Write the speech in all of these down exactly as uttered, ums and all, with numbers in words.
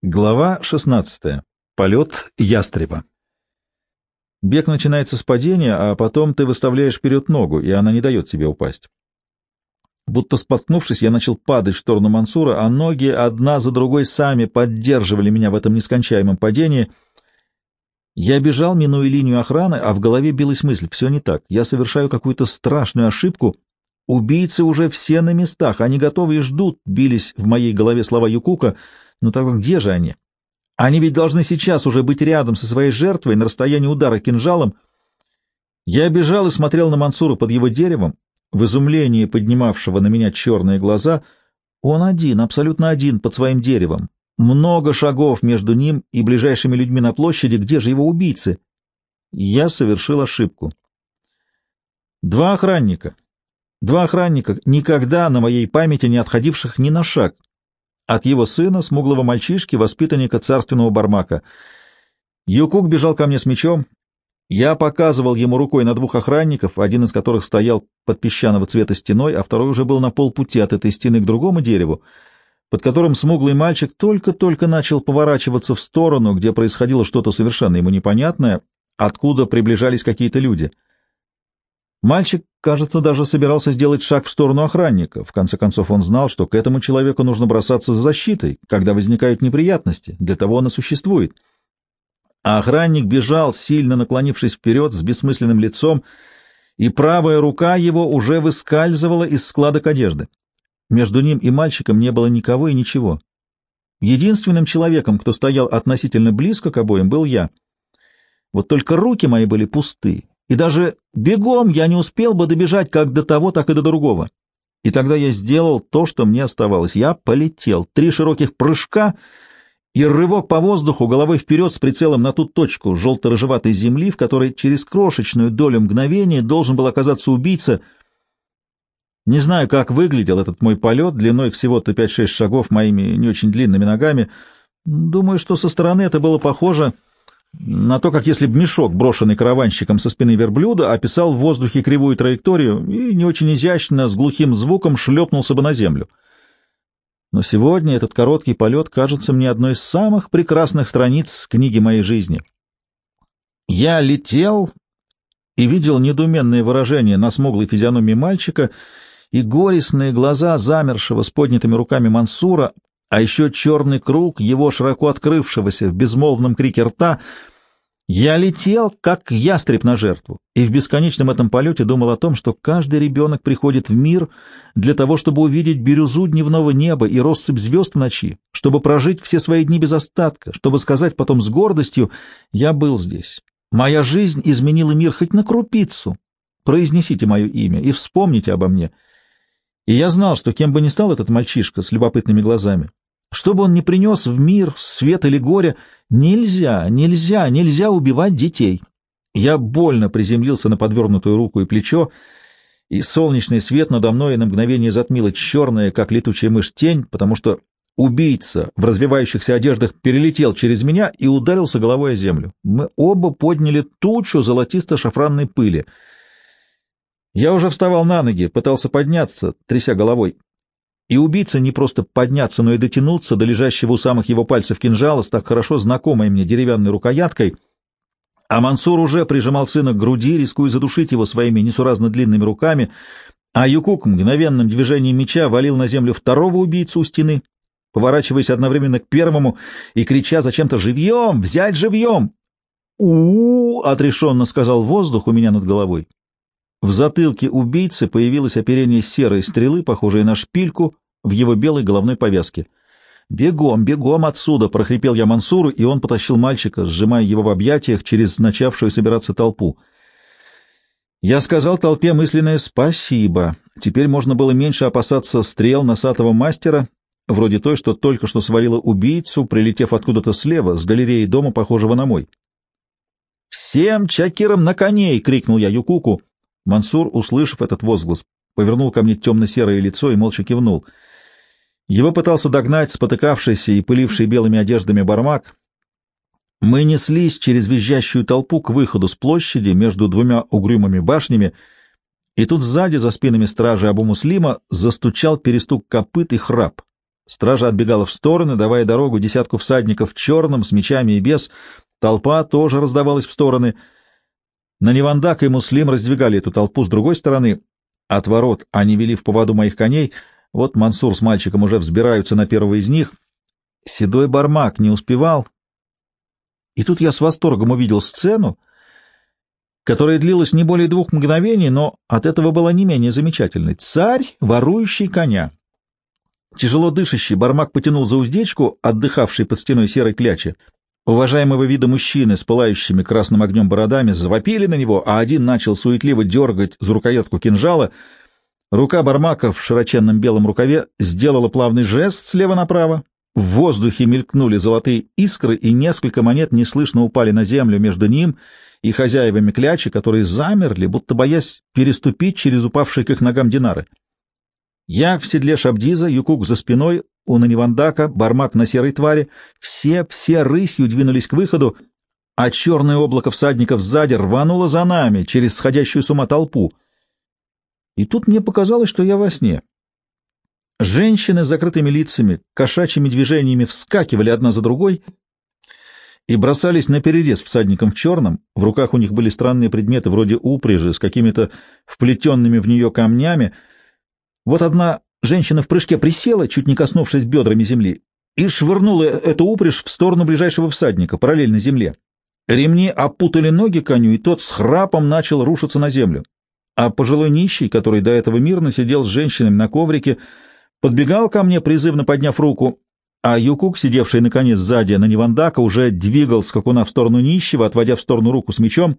Глава шестнадцатая. Полет ястреба. Бег начинается с падения, а потом ты выставляешь вперед ногу, и она не дает тебе упасть. Будто споткнувшись, я начал падать в сторону Мансура, а ноги одна за другой сами поддерживали меня в этом нескончаемом падении. Я бежал, минуя линию охраны, а в голове билась мысль: все не так, я совершаю какую-то страшную ошибку. Убийцы уже все на местах, они готовы и ждут, бились в моей голове слова Юкука. Но тогда где же они? Они ведь должны сейчас уже быть рядом со своей жертвой, на расстоянии удара кинжалом. Я бежал и смотрел на Мансура под его деревом, в изумлении поднимавшего на меня черные глаза. Он один, абсолютно один, под своим деревом. Много шагов между ним и ближайшими людьми на площади. Где же его убийцы? Я совершил ошибку. Два охранника. Два охранника, никогда на моей памяти не отходивших ни на шаг от его сына, смуглого мальчишки, воспитанника царственного Бармака. Юкук бежал ко мне с мечом. Я показывал ему рукой на двух охранников, один из которых стоял под песчаного цвета стеной, а второй уже был на полпути от этой стены к другому дереву, под которым смуглый мальчик только-только начал поворачиваться в сторону, где происходило что-то совершенно ему непонятное, откуда приближались какие-то люди. Мальчик, кажется, даже собирался сделать шаг в сторону охранника. В конце концов, он знал, что к этому человеку нужно бросаться с защитой, когда возникают неприятности. Для того он и существует. А охранник бежал, сильно наклонившись вперед, с бессмысленным лицом, и правая рука его уже выскальзывала из складок одежды. Между ним и мальчиком не было никого и ничего. Единственным человеком, кто стоял относительно близко к обоим, был я. Вот только руки мои были пусты. И даже бегом я не успел бы добежать как до того, так и до другого. И тогда я сделал то, что мне оставалось. Я полетел. Три широких прыжка и рывок по воздуху головой вперед с прицелом на ту точку желто-рыжеватой земли, в которой через крошечную долю мгновения должен был оказаться убийца. Не знаю, как выглядел этот мой полет, длиной всего-то пять-шесть шагов моими не очень длинными ногами. Думаю, что со стороны это было похоже на то, как если бы мешок, брошенный караванщиком со спины верблюда, описал в воздухе кривую траекторию и не очень изящно, с глухим звуком шлепнулся бы на землю. Но сегодня этот короткий полет кажется мне одной из самых прекрасных страниц книги моей жизни. Я летел и видел недоуменное выражение на смуглой физиономии мальчика и горестные глаза замершего с поднятыми руками Мансура, а еще черный круг его широко открывшегося в безмолвном крике рта. Я летел, как ястреб на жертву, и в бесконечном этом полете думал о том, что каждый ребенок приходит в мир для того, чтобы увидеть бирюзу дневного неба и россыпь звезд в ночи, чтобы прожить все свои дни без остатка, чтобы сказать потом с гордостью: «Я был здесь. Моя жизнь изменила мир хоть на крупицу. Произнесите мое имя и вспомните обо мне». И я знал, что кем бы ни стал этот мальчишка с любопытными глазами, что бы он ни принес в мир, свет или горе, нельзя, нельзя, нельзя убивать детей. Я больно приземлился на подвернутую руку и плечо, и солнечный свет надо мной на мгновение затмила черная, как летучая мышь, тень, потому что убийца в развивающихся одеждах перелетел через меня и ударился головой о землю. Мы оба подняли тучу золотисто-шафранной пыли. Я уже вставал на ноги, пытался подняться, тряся головой. И убийца не просто подняться, но и дотянуться до лежащего у самых его пальцев кинжала с так хорошо знакомой мне деревянной рукояткой, а Мансур уже прижимал сына к груди, рискуя задушить его своими несуразно длинными руками, а Юкук мгновенным движением меча валил на землю второго убийцу у стены, поворачиваясь одновременно к первому и крича зачем-то: «Живьем! Взять живьем!» «У-у-у!» — отрешенно сказал воздух у меня над головой. В затылке убийцы появилось оперение серой стрелы, похожей на шпильку, в его белой головной повязке. «Бегом, бегом отсюда!» — прохрипел я Мансуру, и он потащил мальчика, сжимая его в объятиях через начавшую собираться толпу. Я сказал толпе мысленное «спасибо». Теперь можно было меньше опасаться стрел носатого мастера, вроде той, что только что свалила убийцу, прилетев откуда-то слева, с галереи дома, похожего на мой. «Всем чакирам на коней!» — крикнул я Юкуку. Мансур, услышав этот возглас, повернул ко мне темно-серое лицо и молча кивнул. Его пытался догнать спотыкавшийся и пыливший белыми одеждами Бармак. Мы неслись через визжащую толпу к выходу с площади между двумя угрюмыми башнями, и тут сзади, за спинами стражи Абу-Муслима, застучал перестук копыт и храп. Стража отбегала в стороны, давая дорогу десятку всадников в черном, с мечами и без. Толпа тоже раздавалась в стороны. Нанивандак и Муслим раздвигали эту толпу с другой стороны. От ворот они вели в поводу моих коней. Вот Мансур с мальчиком уже взбираются на первого из них. Седой Бармак не успевал. И тут я с восторгом увидел сцену, которая длилась не более двух мгновений, но от этого была не менее замечательной. Царь, ворующий коня. Тяжело дышащий, Бармак потянул за уздечку, отдыхавший под стеной серой клячи. Уважаемого вида мужчины с пылающими красным огнем бородами завопили на него, а один начал суетливо дергать за рукоятку кинжала. Рука Бармака в широченном белом рукаве сделала плавный жест слева направо. В воздухе мелькнули золотые искры, и несколько монет неслышно упали на землю между ним и хозяевами клячи, которые замерли, будто боясь переступить через упавшие к их ногам динары. Я в седле Шабдиза, Юкук за спиной, у Нанивандака, Бармак на серой твари. Все-все рысью двинулись к выходу, а черное облако всадников сзади рвануло за нами через сходящую с ума толпу. И тут мне показалось, что я во сне. Женщины с закрытыми лицами, кошачьими движениями вскакивали одна за другой и бросались наперерез всадникам в черном. В руках у них были странные предметы вроде упряжи с какими-то вплетенными в нее камнями. Вот одна женщина в прыжке присела, чуть не коснувшись бедрами земли, и швырнула эту упряжь в сторону ближайшего всадника, параллельно земле. Ремни опутали ноги коню, и тот с храпом начал рушиться на землю. А пожилой нищий, который до этого мирно сидел с женщинами на коврике, подбегал ко мне, призывно подняв руку, а Юкук, сидевший наконец сзади на Нивандака, уже двигал скакуна в сторону нищего, отводя в сторону руку с мечом.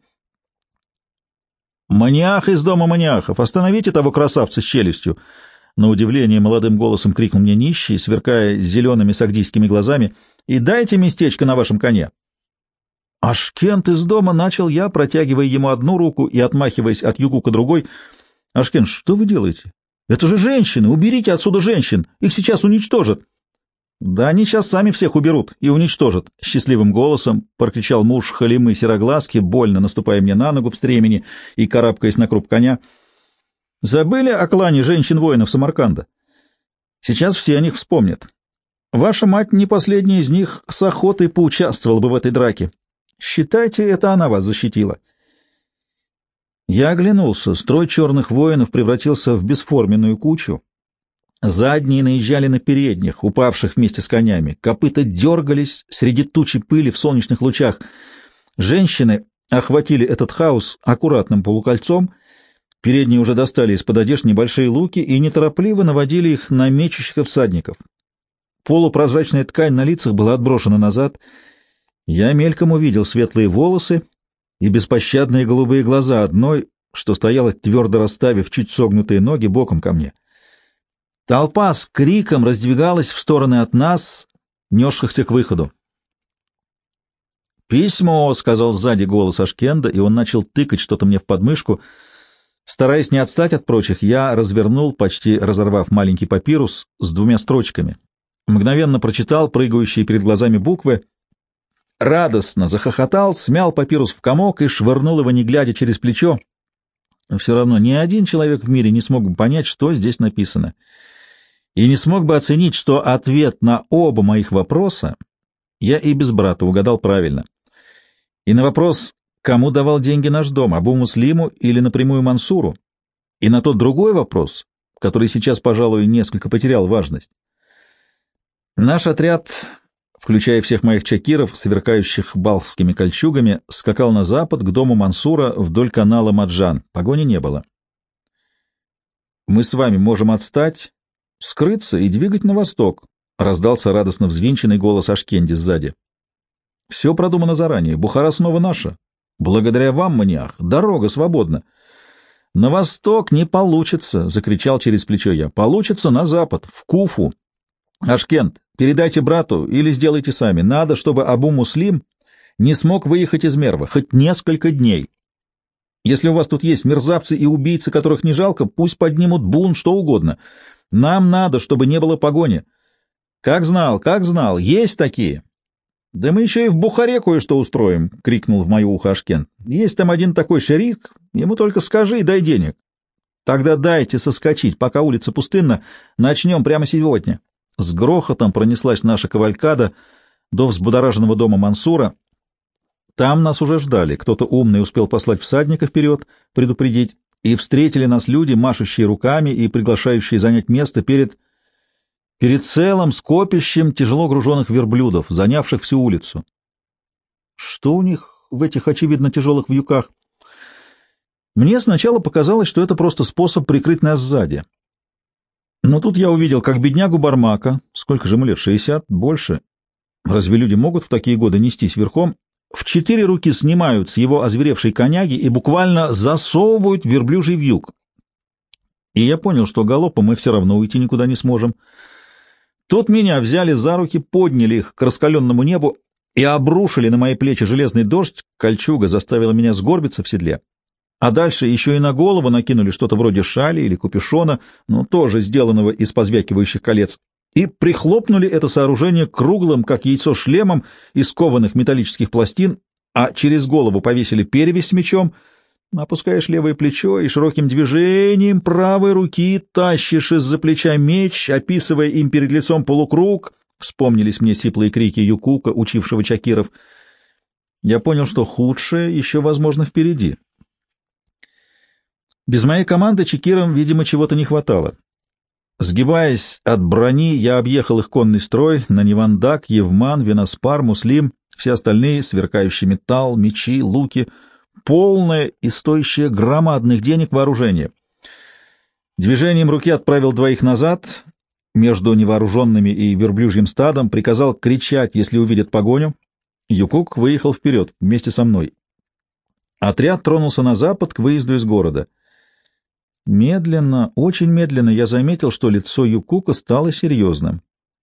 «Маниах из дома маниахов! Остановите того красавца с челюстью!» На удивление молодым голосом крикнул мне нищий, сверкая зелеными сагдийскими глазами, «и дайте местечко на вашем коне!» «Ашкент из дома!» — начал я, протягивая ему одну руку и отмахиваясь от Юкука другой. «Ашкент, что вы делаете? Это же женщины! Уберите отсюда женщин! Их сейчас уничтожат!» «Да они сейчас сами всех уберут и уничтожат!» — счастливым голосом прокричал муж Халимы Сероглазки, больно наступая мне на ногу в стремени и карабкаясь на круп коня. «Забыли о клане женщин-воинов Самарканда? Сейчас все о них вспомнят. Ваша мать, не последняя из них, с охотой поучаствовала бы в этой драке. Считайте, это она вас защитила». Я оглянулся. Строй черных воинов превратился в бесформенную кучу. Задние наезжали на передних, упавших вместе с конями. Копыта дергались среди тучи пыли в солнечных лучах. Женщины охватили этот хаос аккуратным полукольцом. Передние уже достали из-под одежд небольшие луки и неторопливо наводили их на мечущих всадников. Полупрозрачная ткань на лицах была отброшена назад. Я мельком увидел светлые волосы и беспощадные голубые глаза одной, что стояла, твердо расставив чуть согнутые ноги боком ко мне. Толпа с криком раздвигалась в стороны от нас, несшихся к выходу. «Письмо», — сказал сзади голос Ашкенда, и он начал тыкать что-то мне в подмышку. Стараясь не отстать от прочих, я развернул, почти разорвав маленький папирус с двумя строчками. Мгновенно прочитал прыгающие перед глазами буквы, радостно захохотал, смял папирус в комок и швырнул его, не глядя, через плечо. Все равно ни один человек в мире не смог бы понять, что здесь написано, и не смог бы оценить, что ответ на оба моих вопроса я и без брата угадал правильно. И на вопрос, кому давал деньги наш дом, Абу Муслиму или напрямую Мансуру, и на тот другой вопрос, который сейчас, пожалуй, несколько потерял важность. Наш отряд, включая всех моих чакиров, сверкающих балхскими кольчугами, скакал на запад к дому Мансура вдоль канала Маджан. Погони не было. «Мы с вами можем отстать, скрыться и двигать на восток», — раздался радостно взвинченный голос Ашкенди сзади. «Все продумано заранее. Бухара снова наша. Благодаря вам, маниах, дорога свободна». «На восток не получится», — закричал через плечо я. «Получится на запад, в Куфу. Ашкент, передайте брату или сделайте сами. Надо, чтобы Абу Муслим не смог выехать из Мерва хоть несколько дней. Если у вас тут есть мерзавцы и убийцы, которых не жалко, пусть поднимут бунт, что угодно. Нам надо, чтобы не было погони. Как знал, как знал, есть такие». «Да мы еще и в Бухаре кое-что устроим», — крикнул в мое ухо Ашкент. «Есть там один такой шерик, ему только скажи и дай денег. Тогда дайте соскочить, пока улица пустынна, начнем прямо сегодня». С грохотом пронеслась наша кавалькада до взбудораженного дома Мансура. Там нас уже ждали. Кто-то умный успел послать всадника вперед, предупредить, и встретили нас люди, машущие руками и приглашающие занять место перед... перед целым скопищем тяжело груженных верблюдов, занявших всю улицу. Что у них в этих, очевидно, тяжелых вьюках? Мне сначала показалось, что это просто способ прикрыть нас сзади. Но тут я увидел, как беднягу Бармака, сколько же ему лет, шестьдесят, больше, разве люди могут в такие годы нестись верхом, в четыре руки снимают с его озверевшей коняги и буквально засовывают в верблюжий вьюг. И я понял, что галопом мы все равно уйти никуда не сможем. Тут меня взяли за руки, подняли их к раскаленному небу и обрушили на мои плечи железный дождь. Кольчуга заставила меня сгорбиться в седле. А дальше еще и на голову накинули что-то вроде шали или капюшона, но тоже сделанного из позвякивающих колец, и прихлопнули это сооружение круглым, как яйцо, шлемом из кованых металлических пластин, а через голову повесили перевязь с мечом. Опускаешь левое плечо и широким движением правой руки тащишь из-за плеча меч, описывая им перед лицом полукруг. Вспомнились мне сиплые крики Юкука, учившего чакиров. Я понял, что худшее еще, возможно, впереди. Без моей команды чакирам, видимо, чего-то не хватало. Сгибаясь от брони, я объехал их конный строй: Нанивандак, Евман, Венаспар, Муслим, все остальные, сверкающий металл, мечи, луки, полное и стоящее громадных денег вооружение. Движением руки отправил двоих назад, между невооруженными и верблюжьим стадом, приказал кричать, если увидят погоню. Юкук выехал вперед вместе со мной. Отряд тронулся на запад к выезду из города. Медленно, очень медленно я заметил, что лицо Юкука стало серьезным.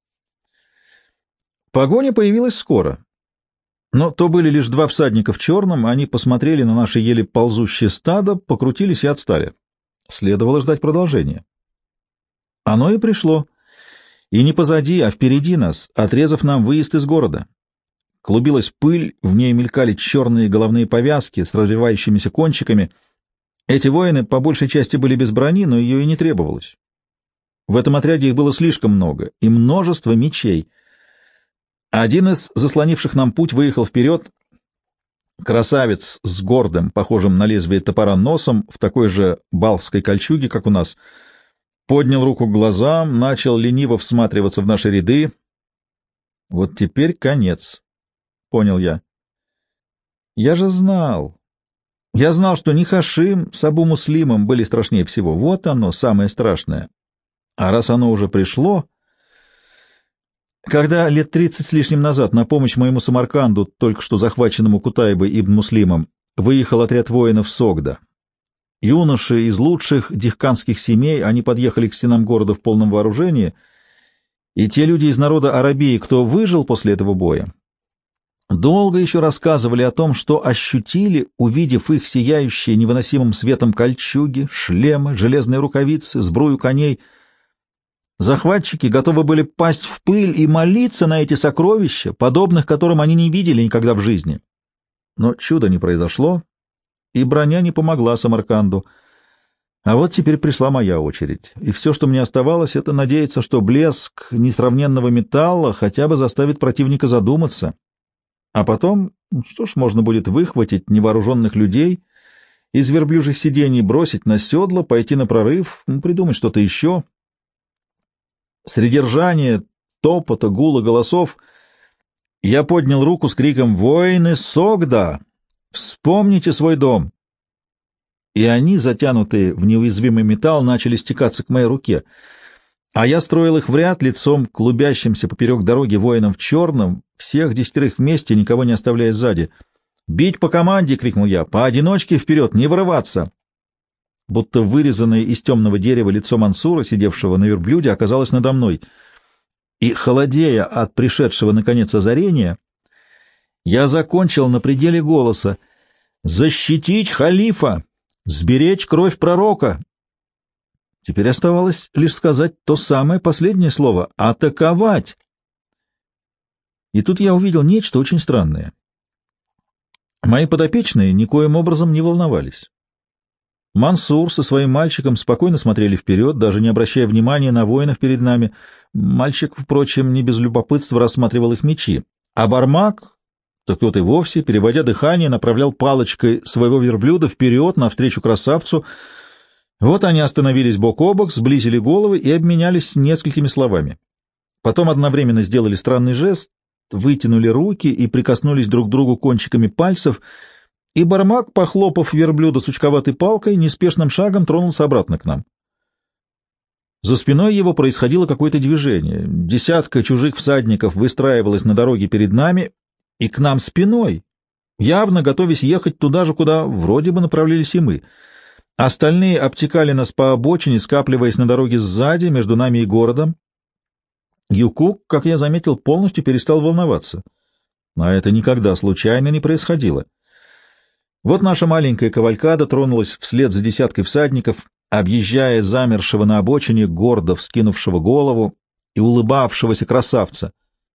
Погоня появилась скоро. Но то были лишь два всадника в черном, они посмотрели на наше еле ползущее стадо, покрутились и отстали. Следовало ждать продолжения. Оно и пришло. И не позади, а впереди нас, отрезав нам выезд из города. Клубилась пыль, в ней мелькали черные головные повязки с развивающимися кончиками. Эти воины по большей части были без брони, но ее и не требовалось. В этом отряде их было слишком много, и множество мечей. Один из заслонивших нам путь выехал вперед. Красавец с гордым, похожим на лезвие топора носом, в такой же балхской кольчуге, как у нас, поднял руку к глазам, начал лениво всматриваться в наши ряды. Вот теперь конец, — понял я. Я же знал. Я знал, что ни Хашим с Абу Муслимом были страшнее всего. Вот оно, самое страшное. А раз оно уже пришло... Когда лет тридцать с лишним назад на помощь моему Самарканду, только что захваченному Кутайбой ибн Муслимом, выехал отряд воинов Согда, юноши из лучших дихканских семей, они подъехали к стенам города в полном вооружении, и те люди из народа Арабии, кто выжил после этого боя, долго еще рассказывали о том, что ощутили, увидев их сияющие невыносимым светом кольчуги, шлемы, железные рукавицы, сбрую коней. Захватчики готовы были пасть в пыль и молиться на эти сокровища, подобных которым они не видели никогда в жизни. Но чуда не произошло, и броня не помогла Самарканду. А вот теперь пришла моя очередь, и все, что мне оставалось, это надеяться, что блеск несравненного металла хотя бы заставит противника задуматься. А потом, что ж, можно будет выхватить невооруженных людей из верблюжьих сидений, бросить на седло, пойти на прорыв, придумать что-то еще. Среди ржания, топота, гула голосов я поднял руку с криком «Воины Согда! Вспомните свой дом!» И они, затянутые в неуязвимый металл, начали стекаться к моей руке, а я строил их в ряд лицом к клубящимся поперек дороги воинам в черном, всех десятерых вместе, никого не оставляя сзади. «Бить по команде!» — крикнул я. «Поодиночке вперед! Не вырываться!» Будто вырезанное из темного дерева лицо Мансура, сидевшего на верблюде, оказалось надо мной. И, холодея от пришедшего, наконец, озарения, я закончил на пределе голоса: «Защитить халифа! Сберечь кровь пророка!» Теперь оставалось лишь сказать то самое последнее слово — «атаковать». И тут я увидел нечто очень странное. Мои подопечные никоим образом не волновались. Мансур со своим мальчиком спокойно смотрели вперед, даже не обращая внимания на воинов перед нами. Мальчик, впрочем, не без любопытства рассматривал их мечи. А Бармак, то кто-то и вовсе, переводя дыхание, направлял палочкой своего верблюда вперед навстречу красавцу. Вот они остановились бок о бок, сблизили головы и обменялись несколькими словами. Потом одновременно сделали странный жест, вытянули руки и прикоснулись друг к другу кончиками пальцев, и Бармак, похлопав верблюда сучковатой палкой, неспешным шагом тронулся обратно к нам. За спиной его происходило какое-то движение. Десятка чужих всадников выстраивалась на дороге перед нами и к нам спиной, явно готовясь ехать туда же, куда вроде бы направлялись и мы. Остальные обтекали нас по обочине, скапливаясь на дороге сзади, между нами и городом. Юкук, как я заметил, полностью перестал волноваться. А это никогда случайно не происходило. Вот наша маленькая кавалькада тронулась вслед за десяткой всадников, объезжая замершего на обочине, гордо вскинувшего голову и улыбавшегося красавца.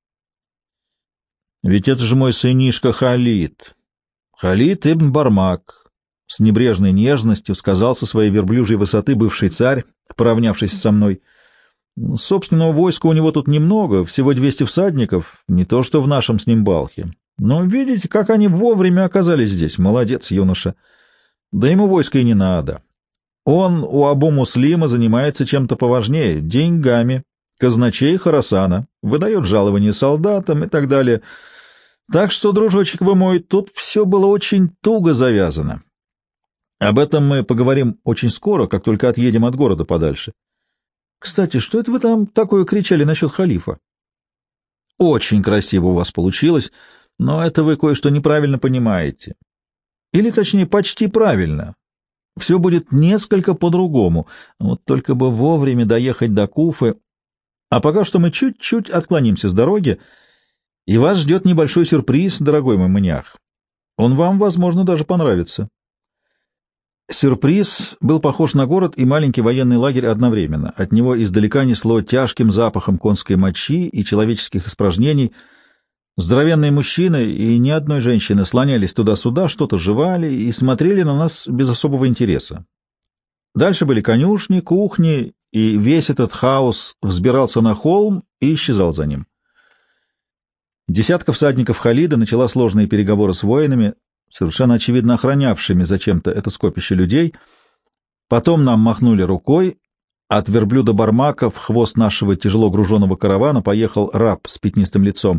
«Ведь это же мой сынишка Халид, Халид ибн Бармак», — с небрежной нежностью сказал со своей верблюжьей высоты бывший царь, поравнявшись со мной. «Собственного войска у него тут немного, всего двести всадников, не то что в нашем с ним Балхе. Но видите, как они вовремя оказались здесь. Молодец, юноша. Да ему войска и не надо. Он у Абу-Муслима занимается чем-то поважнее — деньгами, казначей Хорасана, выдает жалования солдатам и так далее. Так что, дружочек вы мой, тут все было очень туго завязано. Об этом мы поговорим очень скоро, как только отъедем от города подальше. Кстати, что это вы там такое кричали насчет халифа? Очень красиво у вас получилось, но это вы кое-что неправильно понимаете. Или, точнее, почти правильно. Все будет несколько по-другому. Вот только бы вовремя доехать до Куфы. А пока что мы чуть-чуть отклонимся с дороги, и вас ждет небольшой сюрприз, дорогой мой маньях. Он вам, возможно, даже понравится. Сюрприз был похож на город и маленький военный лагерь одновременно. От него издалека несло тяжким запахом конской мочи и человеческих испражнений. Здоровенные мужчины и ни одной женщины слонялись туда-сюда, что-то жевали и смотрели на нас без особого интереса. Дальше были конюшни, кухни, и весь этот хаос взбирался на холм и исчезал за ним. Десятка всадников Халида начала сложные переговоры с воинами, совершенно очевидно охранявшими зачем-то это скопище людей. Потом нам махнули рукой. От верблюда Бармака в хвост нашего тяжело груженного каравана поехал раб с пятнистым лицом.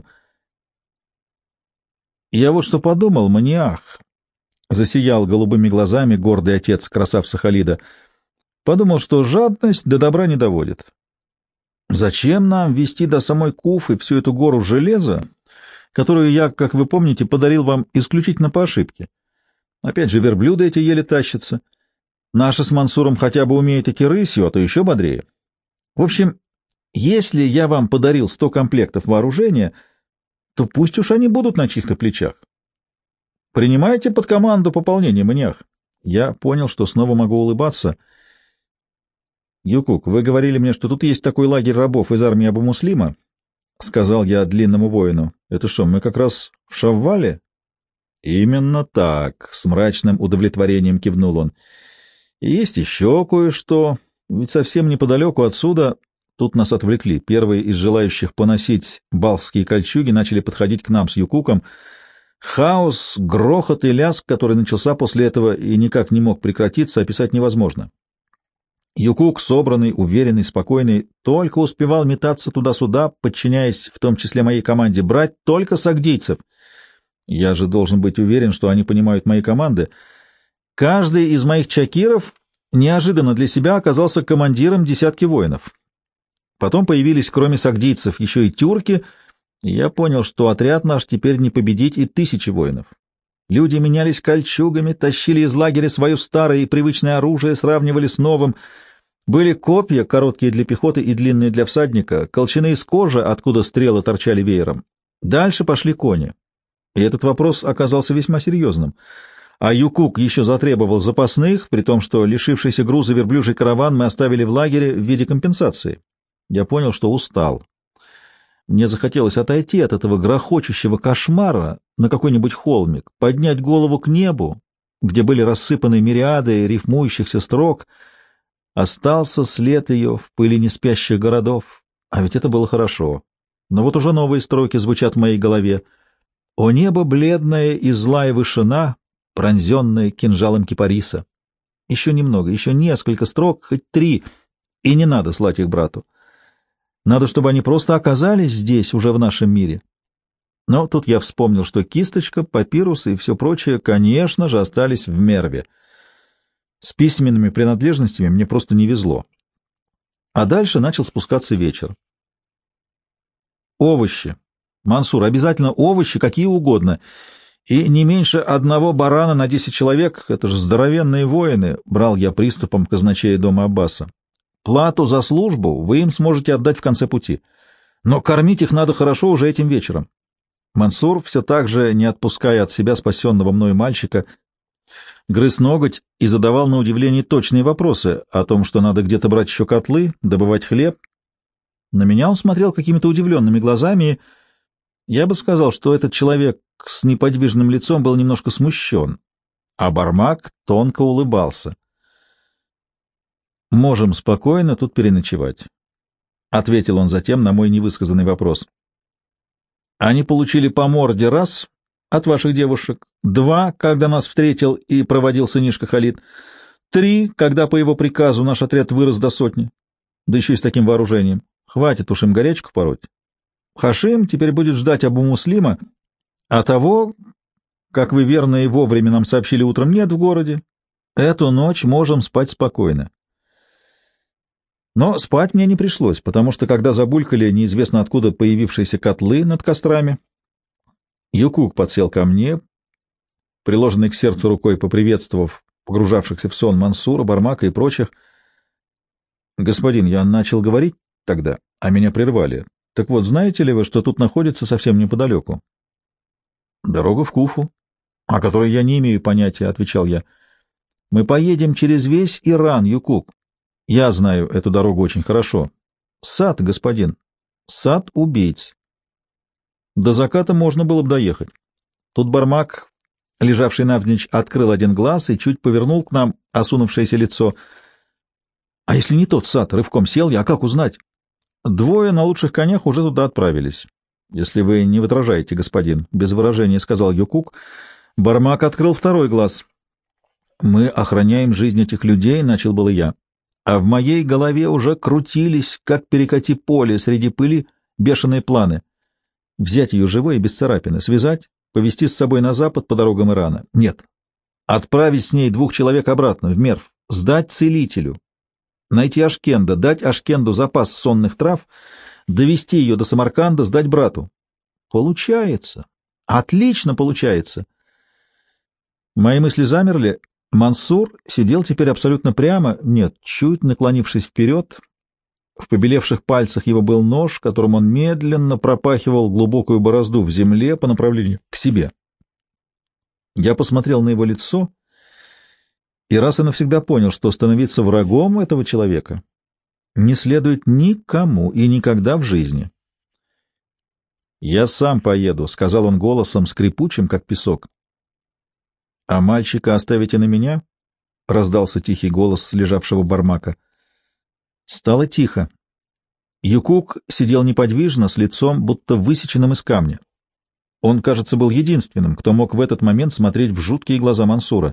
Я вот что подумал, маниах, — засиял голубыми глазами гордый отец красавца Халида. Подумал, что жадность до добра не доводит. Зачем нам везти до самой Куфы всю эту гору железа, которую я, как вы помните, подарил вам исключительно по ошибке? Опять же, верблюды эти еле тащатся. Наши с Мансуром хотя бы умеют идти рысью, а то еще бодрее. В общем, если я вам подарил сто комплектов вооружения, то пусть уж они будут на чьих-то плечах. Принимайте под команду пополнение, маньях. Я понял, что снова могу улыбаться. Юкук, вы говорили мне, что тут есть такой лагерь рабов из армии Абу-Муслима, — сказал я длинному воину. — Это что, мы как раз в Шаввале? — Именно так, — с мрачным удовлетворением кивнул он. — И есть еще кое-что, ведь совсем неподалеку отсюда... Тут нас отвлекли. Первые из желающих поносить балхские кольчуги начали подходить к нам с Юкуком. Хаос, грохот и лязг, который начался после этого и никак не мог прекратиться, описать невозможно. Юкук, собранный, уверенный, спокойный, только успевал метаться туда-сюда, подчиняясь в том числе моей команде, брать только сагдийцев. Я же должен быть уверен, что они понимают мои команды. Каждый из моих чакиров неожиданно для себя оказался командиром десятки воинов. Потом появились, кроме сагдийцев, еще и тюрки, и я понял, что отряд наш теперь не победить и тысячи воинов. Люди менялись кольчугами, тащили из лагеря свое старое и привычное оружие, сравнивали с новым. Были копья, короткие для пехоты и длинные для всадника, колчаны из кожи, откуда стрелы торчали веером. Дальше пошли кони. И этот вопрос оказался весьма серьезным. А Юкук еще затребовал запасных, при том, что лишившийся груза верблюжий караван мы оставили в лагере в виде компенсации. Я понял, что устал. Мне захотелось отойти от этого грохочущего кошмара на какой-нибудь холмик, поднять голову к небу где были рассыпаны мириады рифмующихся строк, остался след ее в пыли неспящих городов. А ведь это было хорошо. Но вот уже новые строки звучат в моей голове. «О небо бледное и злая вышина, пронзенная кинжалом кипариса». Еще немного, еще несколько строк, хоть три, и не надо слать их брату. Надо, чтобы они просто оказались здесь, уже в нашем мире. Но тут я вспомнил, что кисточка, папирус и все прочее, конечно же, остались в Мерве. С письменными принадлежностями мне просто не везло. А дальше начал спускаться вечер. Овощи. Мансур, обязательно овощи, какие угодно. И не меньше одного барана на десять человек, это же здоровенные воины, брал я приступом казначея дома Аббаса. Плату за службу вы им сможете отдать в конце пути. Но кормить их надо хорошо уже этим вечером. Мансур, все так же, не отпуская от себя спасенного мною мальчика, грыз ноготь и задавал на удивление точные вопросы о том, что надо где-то брать еще котлы, добывать хлеб. На меня он смотрел какими-то удивленными глазами, и я бы сказал, что этот человек с неподвижным лицом был немножко смущен, а Бармак тонко улыбался. «Можем спокойно тут переночевать», — ответил он затем на мой невысказанный вопрос. «Они получили по морде раз от ваших девушек, два, когда нас встретил и проводил сынишка Халид, три, когда по его приказу наш отряд вырос до сотни, да еще и с таким вооружением. Хватит уж им горячку пороть. Хашим теперь будет ждать Абу Муслима, а того, как вы верно и вовремя нам сообщили утром, нет в городе. Эту ночь можем спать спокойно». Но спать мне не пришлось, потому что, когда забулькали неизвестно откуда появившиеся котлы над кострами, Юкук подсел ко мне, приложенный к сердцу рукой поприветствовав погружавшихся в сон Мансура, Бармака и прочих. «Господин, я начал говорить тогда, а меня прервали. Так вот, знаете ли вы, что тут находится совсем неподалеку?» «Дорога в Куфу, о которой я не имею понятия», — отвечал я. «Мы поедем через весь Иран, Юкук. Я знаю эту дорогу очень хорошо. Сад, господин, сад убийц. До заката можно было бы доехать». Тут Бармак, лежавший навзничь, открыл один глаз и чуть повернул к нам осунувшееся лицо. «А если не тот сад?» — рывком сел я. «А как узнать?» «Двое на лучших конях уже туда отправились. Если вы не возражаете, господин», — без выражения сказал Юкук. Бармак открыл второй глаз. «Мы охраняем жизнь этих людей», — начал было я. А в моей голове уже крутились, как перекати поле среди пыли, бешеные планы. Взять ее живой и без царапины, связать, повезти с собой на запад по дорогам Ирана. Нет. Отправить с ней двух человек обратно, в Мерв, сдать целителю, найти Ашкенда, дать Ашкенду запас сонных трав, довести ее до Самарканда, сдать брату. Получается. Отлично получается. Мои мысли замерли. Мансур сидел теперь абсолютно прямо, нет, чуть наклонившись вперед. В побелевших пальцах его был нож, которым он медленно пропахивал глубокую борозду в земле по направлению к себе. Я посмотрел на его лицо и раз и навсегда понял, что становиться врагом этого человека не следует никому и никогда в жизни. «Я сам поеду», — сказал он голосом скрипучим, как песок. «А мальчика оставите на меня?» — раздался тихий голос лежавшего Бармака. Стало тихо. Юкук сидел неподвижно, с лицом, будто высеченным из камня. Он, кажется, был единственным, кто мог в этот момент смотреть в жуткие глаза Мансура.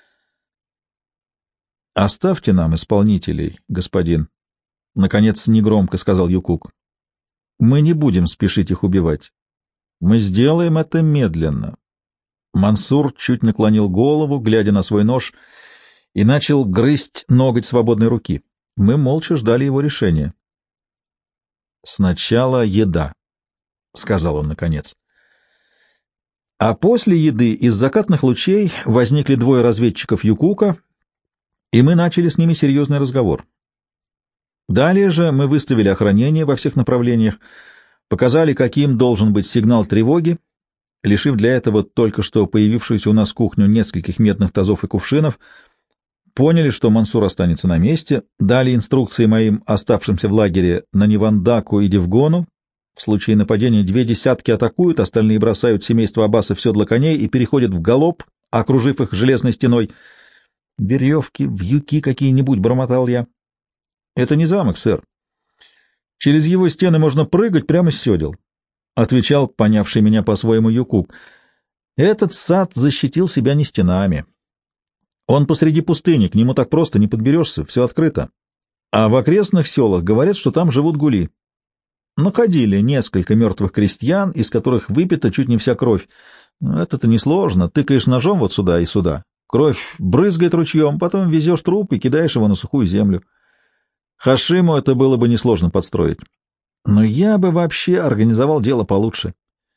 «Оставьте нам исполнителей, господин», — наконец негромко сказал Юкук. «Мы не будем спешить их убивать. Мы сделаем это медленно». Мансур чуть наклонил голову, глядя на свой нож, и начал грызть ноготь свободной руки. Мы молча ждали его решения. «Сначала еда», — сказал он наконец. А после еды из закатных лучей возникли двое разведчиков Юкука, и мы начали с ними серьезный разговор. Далее же мы выставили охранение во всех направлениях, показали, каким должен быть сигнал тревоги, лишив для этого только что появившуюся у нас кухню нескольких медных тазов и кувшинов, поняли, что Мансур останется на месте, дали инструкции моим оставшимся в лагере на Нивандаку и Девгону. В случае нападения две десятки атакуют, остальные бросают семейство Аббаса в седло коней и переходят в галоп, окружив их железной стеной. «Веревки, вьюки какие-нибудь», — бормотал я. «Это не замок, сэр. Через его стены можно прыгать прямо с седел», — отвечал понявший меня по-своему Юкук. «Этот сад защитил себя не стенами. Он посреди пустыни, к нему так просто не подберешься, все открыто. А в окрестных селах говорят, что там живут гули. Находили несколько мертвых крестьян, из которых выпита чуть не вся кровь. Это-то несложно, тыкаешь ножом вот сюда и сюда. Кровь брызгает ручьем, потом везешь труп и кидаешь его на сухую землю. Хашиму это было бы несложно подстроить. Но я бы вообще организовал дело получше».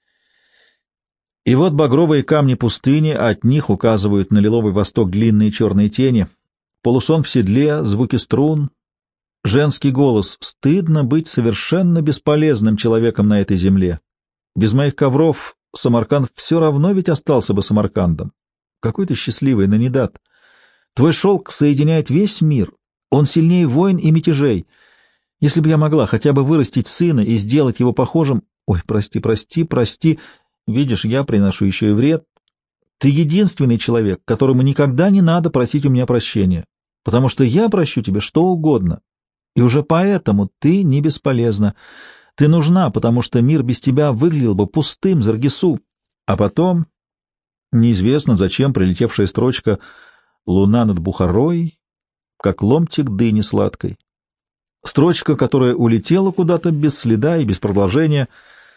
И вот багровые камни пустыни, от них указывают на лиловый восток длинные черные тени, полусон в седле, звуки струн, женский голос. Стыдно быть совершенно бесполезным человеком на этой земле. Без моих ковров Самарканд все равно ведь остался бы Самаркандом. Какой ты счастливый, Нанидат. Твой шелк соединяет весь мир. Он сильнее войн и мятежей. Если бы я могла хотя бы вырастить сына и сделать его похожим... Ой, прости, прости, прости... Видишь, я приношу еще и вред. Ты единственный человек, которому никогда не надо просить у меня прощения, потому что я прощу тебе что угодно, и уже поэтому ты не бесполезна. Ты нужна, потому что мир без тебя выглядел бы пустым, Заргису. А потом, неизвестно зачем, прилетевшая строчка «Луна над Бухарой, как ломтик дыни сладкой». Строчка, которая улетела куда-то без следа и без продолжения.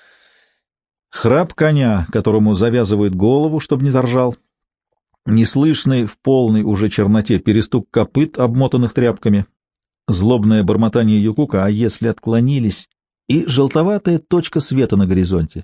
Храп коня, которому завязывают голову, чтобы не заржал, неслышный в полной уже черноте перестук копыт, обмотанных тряпками, злобное бормотание Юкука, а если отклонились, и желтоватая точка света на горизонте.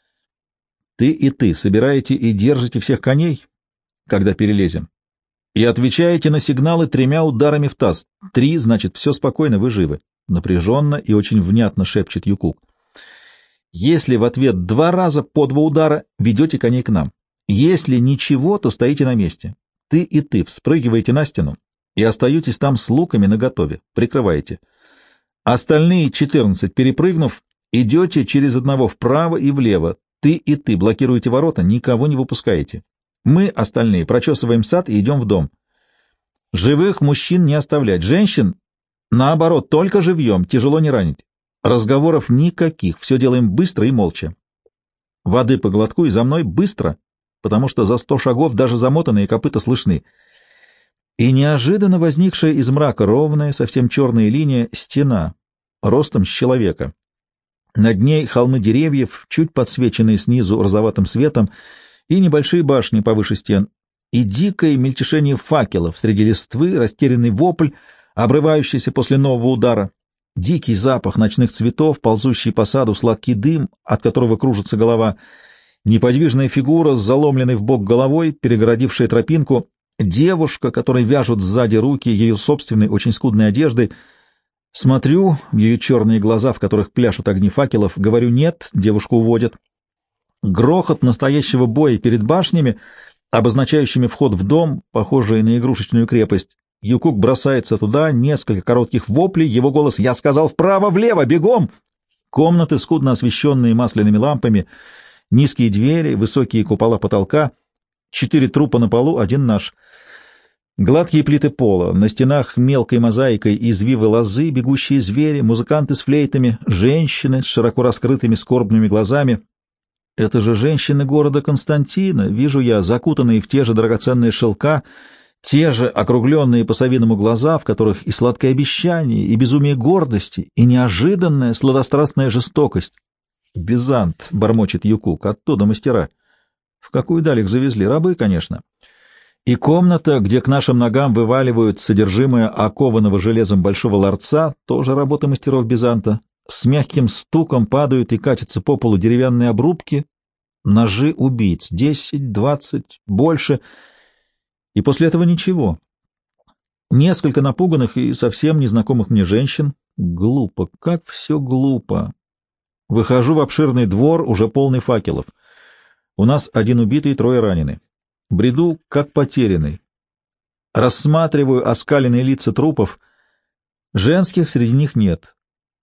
Ты и ты собираете и держите всех коней, когда перелезем, и отвечаете на сигналы тремя ударами в таз. Три, значит, все спокойно, вы живы. Напряженно и очень внятно шепчет Юкук. Если в ответ два раза по два удара, ведете коней к нам. Если ничего, то стоите на месте. Ты и ты вспрыгиваете на стену и остаетесь там с луками наготове, прикрываете. Остальные четырнадцать, перепрыгнув, идете через одного вправо и влево. Ты и ты блокируете ворота, никого не выпускаете. Мы, остальные, прочесываем сад и идем в дом. Живых мужчин не оставлять, женщин, наоборот, только живьем, тяжело не ранить. Разговоров никаких, все делаем быстро и молча. Воды по глотку и за мной быстро, потому что за сто шагов даже замотанные копыта слышны. И неожиданно возникшая из мрака ровная, совсем черная линия — стена, ростом с человека. Над ней холмы деревьев, чуть подсвеченные снизу розоватым светом, и небольшие башни повыше стен, и дикое мельтешение факелов среди листвы, растерянный вопль, обрывающийся после нового удара. Дикий запах ночных цветов, ползущий по саду, сладкий дым, от которого кружится голова, неподвижная фигура с заломленной в бок головой, перегородившая тропинку, девушка, которой вяжут сзади руки ее собственной, очень скудной одеждой. Смотрю в ее черные глаза, в которых пляшут огни факелов, говорю «нет», девушку уводят. Грохот настоящего боя перед башнями, обозначающими вход в дом, похожий на игрушечную крепость. Юкук бросается туда, несколько коротких воплей, его голос «Я сказал вправо, влево, бегом!» Комнаты, скудно освещенные масляными лампами, низкие двери, высокие купола потолка, четыре трупа на полу, один наш. Гладкие плиты пола, на стенах мелкой мозаикой извивы лозы, бегущие звери, музыканты с флейтами, женщины с широко раскрытыми скорбными глазами. Это же женщины города Константина, вижу я, закутанные в те же драгоценные шелка, те же округленные по-совиному глаза, в которых и сладкое обещание, и безумие гордости, и неожиданная сладострастная жестокость. «Бизант», — бормочет Юкук, — «оттуда мастера». В какую даль их завезли? Рабы, конечно. И комната, где к нашим ногам вываливают содержимое окованного железом большого ларца, тоже работа мастеров Бизанта. С мягким стуком падают и катятся по полу деревянные обрубки, ножи убийц, десять, двадцать, больше — и после этого ничего. Несколько напуганных и совсем незнакомых мне женщин. Глупо, как все глупо. Выхожу в обширный двор, уже полный факелов. У нас один убитый и трое ранены. Бреду, как потерянный. Рассматриваю оскаленные лица трупов. Женских среди них нет.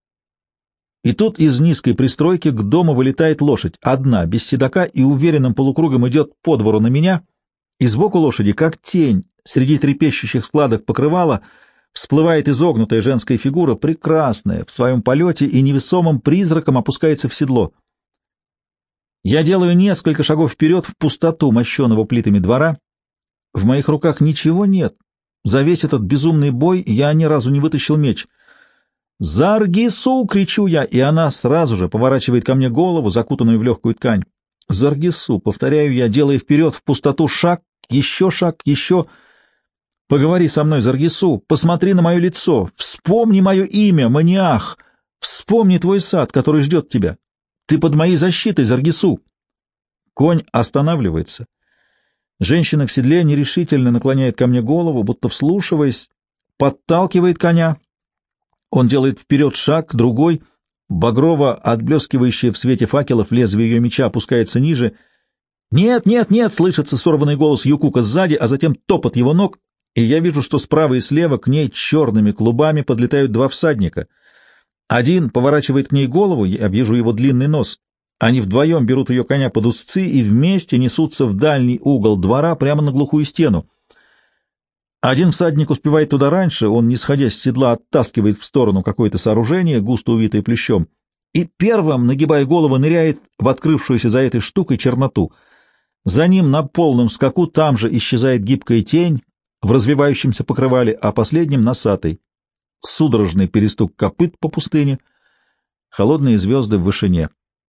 И тут из низкой пристройки к дому вылетает лошадь. Одна, без седока, и уверенным полукругом идет по двору на меня. и сбоку лошади, как тень, среди трепещущих складок покрывала, всплывает изогнутая женская фигура, прекрасная, в своем полете и невесомым призраком опускается в седло. Я делаю несколько шагов вперед в пустоту мощеного плитами двора. В моих руках ничего нет. За весь этот безумный бой я ни разу не вытащил меч. «Заргису!» — кричу я, и она сразу же поворачивает ко мне голову, закутанную в легкую ткань. «Заргису!» — повторяю я, делая вперед в пустоту шаг, еще шаг, еще... «Поговори со мной, Заргису! Посмотри на мое лицо! Вспомни мое имя, Маниах! Вспомни твой сад, который ждет тебя! Ты под моей защитой, Заргису!» Конь останавливается. Женщина в седле нерешительно наклоняет ко мне голову, будто вслушиваясь, подталкивает коня. Он делает вперед шаг, другой. Багрово отблескивающее в свете факелов лезвие ее меча опускается ниже. «Нет, нет, нет!» — слышится сорванный голос Юкука сзади, а затем топот его ног, и я вижу, что справа и слева к ней черными клубами подлетают два всадника. Один поворачивает к ней голову, я вижу его длинный нос. Они вдвоем берут ее коня под узцы и вместе несутся в дальний угол двора прямо на глухую стену. Один всадник успевает туда раньше, он, не сходя с седла, оттаскивает в сторону какое-то сооружение, густо увитое плющом, и первым, нагибая голову, ныряет в открывшуюся за этой штукой черноту. За ним на полном скаку там же исчезает гибкая тень в развивающемся покрывале, а последним — носатый. Судорожный перестук копыт по пустыне, холодные звезды в вышине.